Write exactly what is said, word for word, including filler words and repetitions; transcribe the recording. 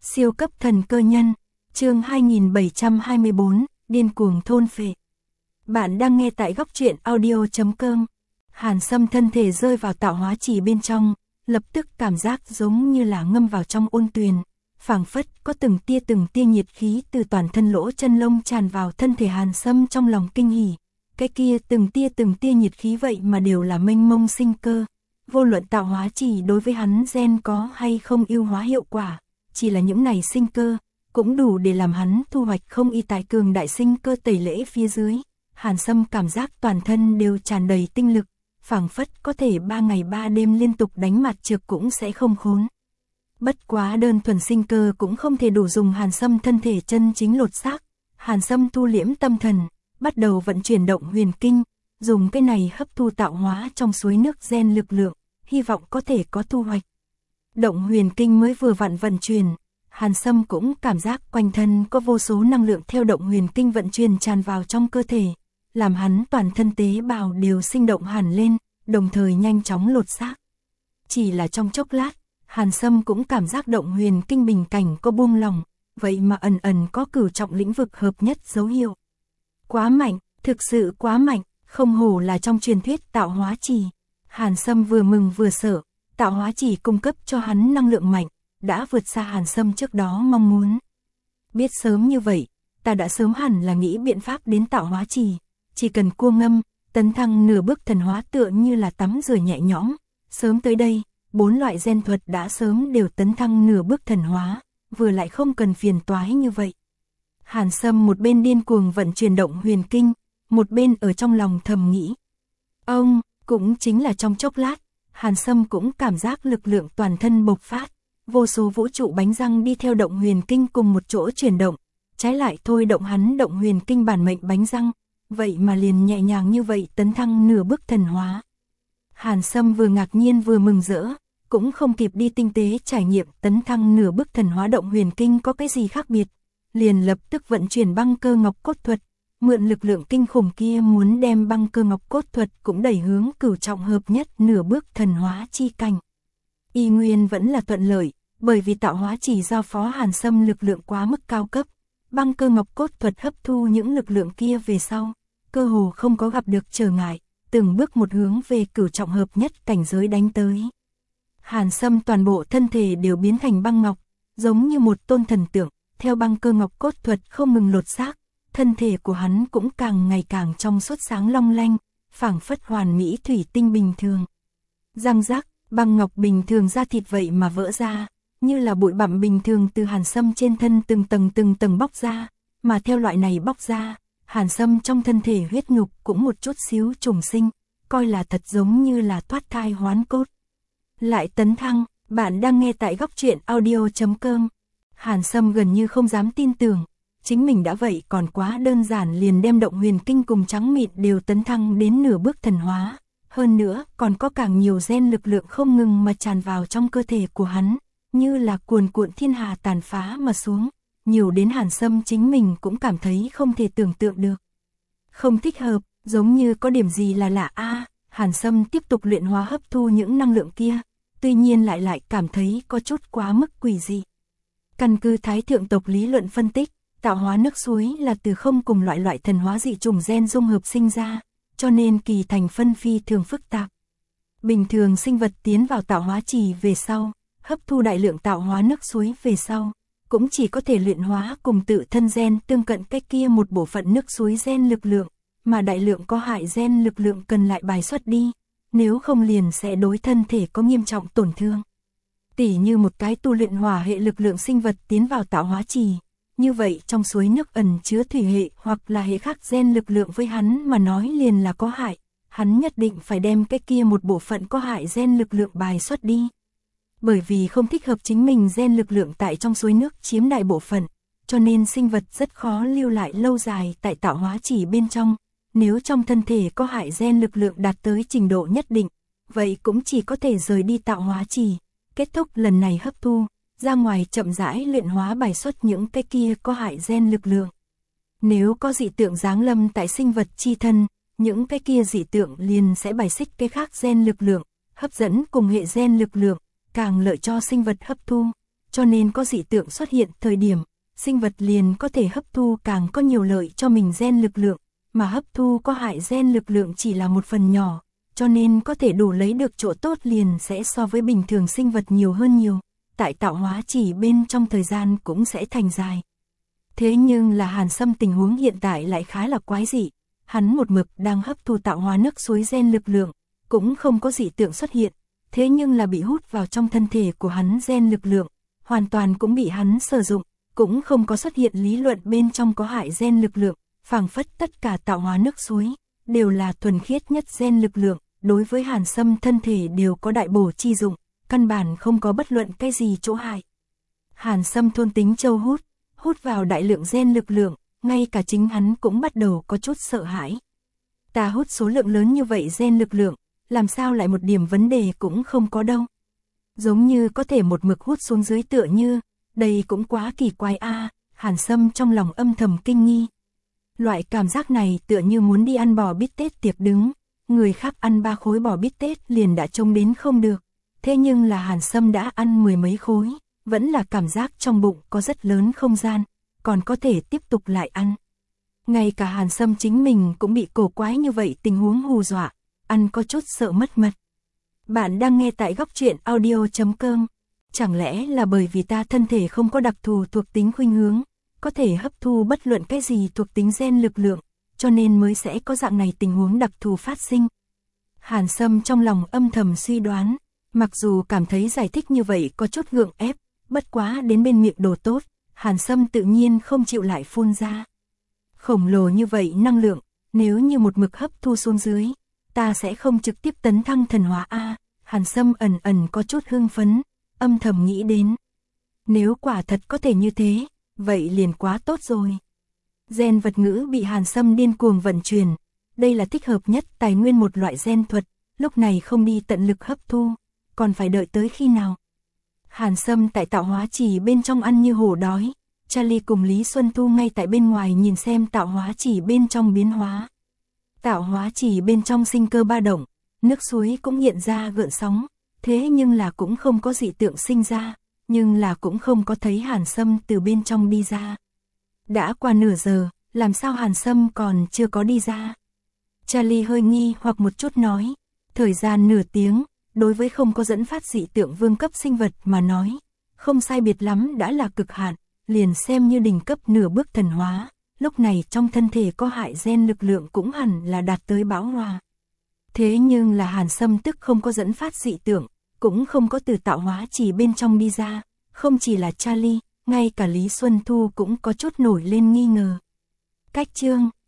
Siêu cấp thần cơ nhân, chương hai nghìn bảy trăm hai mươi bốn, điên cuồng thôn phệ. Bạn đang nghe tại góc truyện audio chấm com. Hàn Sâm thân thể rơi vào tạo hóa chỉ bên trong, lập tức cảm giác giống như là ngâm vào trong ôn tuyền, phảng phất có từng tia từng tia nhiệt khí từ toàn thân lỗ chân lông tràn vào thân thể Hàn Sâm trong lòng kinh hỉ. Cái kia từng tia từng tia nhiệt khí vậy mà đều là mênh mông sinh cơ. Vô luận tạo hóa chỉ đối với hắn gen có hay không ưu hóa hiệu quả, chỉ là những này sinh cơ, cũng đủ để làm hắn thu hoạch không y tài cường đại sinh cơ tẩy lễ phía dưới. Hàn Sâm cảm giác toàn thân đều tràn đầy tinh lực, phảng phất có thể ba ngày ba đêm liên tục đánh mặt trược cũng sẽ không khốn. Bất quá đơn thuần sinh cơ cũng không thể đủ dùng Hàn Sâm thân thể chân chính lột xác. Hàn Sâm thu liễm tâm thần, bắt đầu vận chuyển động huyền kinh, dùng cái này hấp thu tạo hóa trong suối nước gen lực lượng, hy vọng có thể có thu hoạch. Động huyền kinh mới vừa vặn vận chuyển, Hàn Sâm cũng cảm giác quanh thân có vô số năng lượng theo động huyền kinh vận chuyển tràn vào trong cơ thể, làm hắn toàn thân tế bào đều sinh động hẳn lên, đồng thời nhanh chóng lột xác. Chỉ là trong chốc lát, Hàn Sâm cũng cảm giác động huyền kinh bình cảnh có buông lòng, vậy mà ẩn ẩn có cửu trọng lĩnh vực hợp nhất dấu hiệu. Quá mạnh, thực sự quá mạnh, không hổ là trong truyền thuyết tạo hóa chỉ. Hàn Sâm vừa mừng vừa sợ, tạo hóa chỉ cung cấp cho hắn năng lượng mạnh, đã vượt xa Hàn Sâm trước đó mong muốn. Biết sớm như vậy, ta đã sớm hẳn là nghĩ biện pháp đến tạo hóa chỉ, chỉ cần cua ngâm, tấn thăng nửa bước thần hóa tựa như là tắm rửa nhẹ nhõm. Sớm tới đây, bốn loại gen thuật đã sớm đều tấn thăng nửa bước thần hóa, vừa lại không cần phiền toái như vậy. Hàn Sâm một bên điên cuồng vận chuyển động huyền kinh, một bên ở trong lòng thầm nghĩ. Ông, cũng chính là trong chốc lát, Hàn Sâm cũng cảm giác lực lượng toàn thân bộc phát, vô số vũ trụ bánh răng đi theo động huyền kinh cùng một chỗ chuyển động, trái lại thôi động hắn động huyền kinh bản mệnh bánh răng, vậy mà liền nhẹ nhàng như vậy tấn thăng nửa bước thần hóa. Hàn Sâm vừa ngạc nhiên vừa mừng rỡ, cũng không kịp đi tinh tế trải nghiệm tấn thăng nửa bước thần hóa động huyền kinh có cái gì khác biệt, liền lập tức vận chuyển băng cơ ngọc cốt thuật, mượn lực lượng kinh khủng kia muốn đem băng cơ ngọc cốt thuật cũng đẩy hướng cửu trọng hợp nhất nửa bước thần hóa chi cảnh. Y nguyên vẫn là thuận lợi, bởi vì tạo hóa chỉ giao phó Hàn Sâm lực lượng quá mức cao cấp, băng cơ ngọc cốt thuật hấp thu những lực lượng kia về sau, cơ hồ không có gặp được trở ngại, từng bước một hướng về cửu trọng hợp nhất cảnh giới đánh tới. Hàn Sâm toàn bộ thân thể đều biến thành băng ngọc, giống như một tôn thần tượng, theo băng cơ ngọc cốt thuật không ngừng lột xác, thân thể của hắn cũng càng ngày càng trong suốt sáng long lanh, phảng phất hoàn mỹ thủy tinh bình thường. Răng rác, băng ngọc bình thường da thịt vậy mà vỡ ra, như là bụi bặm bình thường từ Hàn Sâm trên thân từng tầng từng tầng bóc ra, mà theo loại này bóc ra, Hàn Sâm trong thân thể huyết nhục cũng một chút xíu trùng sinh, coi là thật giống như là thoát thai hoán cốt. Lại tấn thăng, bạn đang nghe tại góc truyện audio chấm com. Hàn Sâm gần như không dám tin tưởng, chính mình đã vậy còn quá đơn giản liền đem động huyền kinh cùng trắng mịn đều tấn thăng đến nửa bước thần hóa. Hơn nữa còn có càng nhiều gen lực lượng không ngừng mà tràn vào trong cơ thể của hắn, như là cuồn cuộn thiên hà tàn phá mà xuống, nhiều đến Hàn Sâm chính mình cũng cảm thấy không thể tưởng tượng được. Không thích hợp, giống như có điểm gì là lạ a. Hàn Sâm tiếp tục luyện hóa hấp thu những năng lượng kia, tuy nhiên lại lại cảm thấy có chút quá mức quỷ dị. Căn cứ Thái thượng tộc lý luận phân tích, tạo hóa nước suối là từ không cùng loại loại thần hóa dị chủng gen dung hợp sinh ra, cho nên kỳ thành phân phi thường phức tạp. Bình thường sinh vật tiến vào tạo hóa trì về sau, hấp thu đại lượng tạo hóa nước suối về sau, cũng chỉ có thể luyện hóa cùng tự thân gen tương cận cái kia một bộ phận nước suối gen lực lượng, mà đại lượng có hại gen lực lượng cần lại bài xuất đi, nếu không liền sẽ đối thân thể có nghiêm trọng tổn thương. Tỉ như một cái tu luyện hỏa hệ lực lượng sinh vật tiến vào tạo hóa trì, như vậy trong suối nước ẩn chứa thủy hệ hoặc là hệ khác gen lực lượng với hắn mà nói liền là có hại, hắn nhất định phải đem cái kia một bộ phận có hại gen lực lượng bài xuất đi. Bởi vì không thích hợp chính mình gen lực lượng tại trong suối nước chiếm đại bộ phận, cho nên sinh vật rất khó lưu lại lâu dài tại tạo hóa chỉ bên trong. Nếu trong thân thể có hại gen lực lượng đạt tới trình độ nhất định, vậy cũng chỉ có thể rời đi tạo hóa chỉ, kết thúc lần này hấp thu, ra ngoài chậm rãi luyện hóa bài xuất những cái kia có hại gen lực lượng. Nếu có dị tượng giáng lâm tại sinh vật chi thân, những cái kia dị tượng liền sẽ bài xích cái khác gen lực lượng, hấp dẫn cùng hệ gen lực lượng, càng lợi cho sinh vật hấp thu. cho nên có dị tượng xuất hiện thời điểm, sinh vật liền có thể hấp thu càng có nhiều lợi cho mình gen lực lượng, mà hấp thu có hại gen lực lượng chỉ là một phần nhỏ, cho nên có thể đủ lấy được chỗ tốt liền sẽ so với bình thường sinh vật nhiều hơn nhiều, tại tạo hóa chỉ bên trong thời gian cũng sẽ thành dài. Thế nhưng là Hàn Sâm tình huống hiện tại lại khá là quái dị, hắn một mực đang hấp thu tạo hóa nước suối gen lực lượng, cũng không có dị tượng xuất hiện, thế nhưng là bị hút vào trong thân thể của hắn gen lực lượng, hoàn toàn cũng bị hắn sử dụng, cũng không có xuất hiện lý luận bên trong có hại gen lực lượng, phảng phất tất cả tạo hóa nước suối đều là thuần khiết nhất gen lực lượng, đối với Hàn Sâm thân thể đều có đại bổ chi dụng, căn bản không có bất luận cái gì chỗ hại. Hàn Sâm thôn tính châu hút, hút vào đại lượng gen lực lượng, ngay cả chính hắn cũng bắt đầu có chút sợ hãi. Ta hút số lượng lớn như vậy gen lực lượng, làm sao lại một điểm vấn đề cũng không có đâu. Giống như có thể một mực hút xuống dưới tựa như, đây cũng quá kỳ quái a. À, Hàn Sâm trong lòng âm thầm kinh nghi. Loại cảm giác này tựa như muốn đi ăn bò bít tết tiệc đứng, người khác ăn ba khối bò bít tết liền đã trông đến không được, thế nhưng là Hàn Sâm đã ăn mười mấy khối, vẫn là cảm giác trong bụng có rất lớn không gian, còn có thể tiếp tục lại ăn. Ngay cả Hàn Sâm chính mình cũng bị cổ quái như vậy tình huống hù dọa, ăn có chút sợ mất mật. Bạn đang nghe tại góc truyện audio chấm com. Chẳng lẽ là bởi vì ta thân thể không có đặc thù thuộc tính khuynh hướng, có thể hấp thu bất luận cái gì thuộc tính gen lực lượng, cho nên mới sẽ có dạng này tình huống đặc thù phát sinh. Hàn Sâm trong lòng âm thầm suy đoán, mặc dù cảm thấy giải thích như vậy có chút gượng ép, bất quá đến bên miệng đồ tốt, Hàn Sâm tự nhiên không chịu lại phun ra. Khổng lồ như vậy năng lượng, nếu như một mực hấp thu xuống dưới, ta sẽ không trực tiếp tấn thăng thần hóa a. Hàn Sâm ẩn ẩn có chút hưng phấn, âm thầm nghĩ đến. Nếu quả thật có thể như thế, vậy liền quá tốt rồi. Gen vật ngữ bị Hàn Sâm điên cuồng vận chuyển, đây là thích hợp nhất tài nguyên một loại gen thuật, lúc này không đi tận lực hấp thu, còn phải đợi tới khi nào. Hàn Sâm tại tạo hóa chỉ bên trong ăn như hổ đói, Charlie cùng Lý Xuân Thu ngay tại bên ngoài nhìn xem tạo hóa chỉ bên trong biến hóa. Tạo hóa chỉ bên trong sinh cơ ba động, nước suối cũng hiện ra gợn sóng, thế nhưng là cũng không có dị tượng sinh ra, nhưng là cũng không có thấy Hàn Sâm từ bên trong đi ra. Đã qua nửa giờ, làm sao Hàn Sâm còn chưa có đi ra? Charlie hơi nghi hoặc một chút nói, thời gian nửa tiếng, đối với không có dẫn phát dị tượng vương cấp sinh vật mà nói, không sai biệt lắm đã là cực hạn, liền xem như đỉnh cấp nửa bước thần hóa, lúc này trong thân thể có hại gen lực lượng cũng hẳn là đạt tới bão hòa. Thế nhưng là Hàn Sâm tức không có dẫn phát dị tượng, cũng không có từ tạo hóa chỉ bên trong đi ra, không chỉ là Charlie, ngay cả Lý Xuân Thu cũng có chút nổi lên nghi ngờ. Cách chương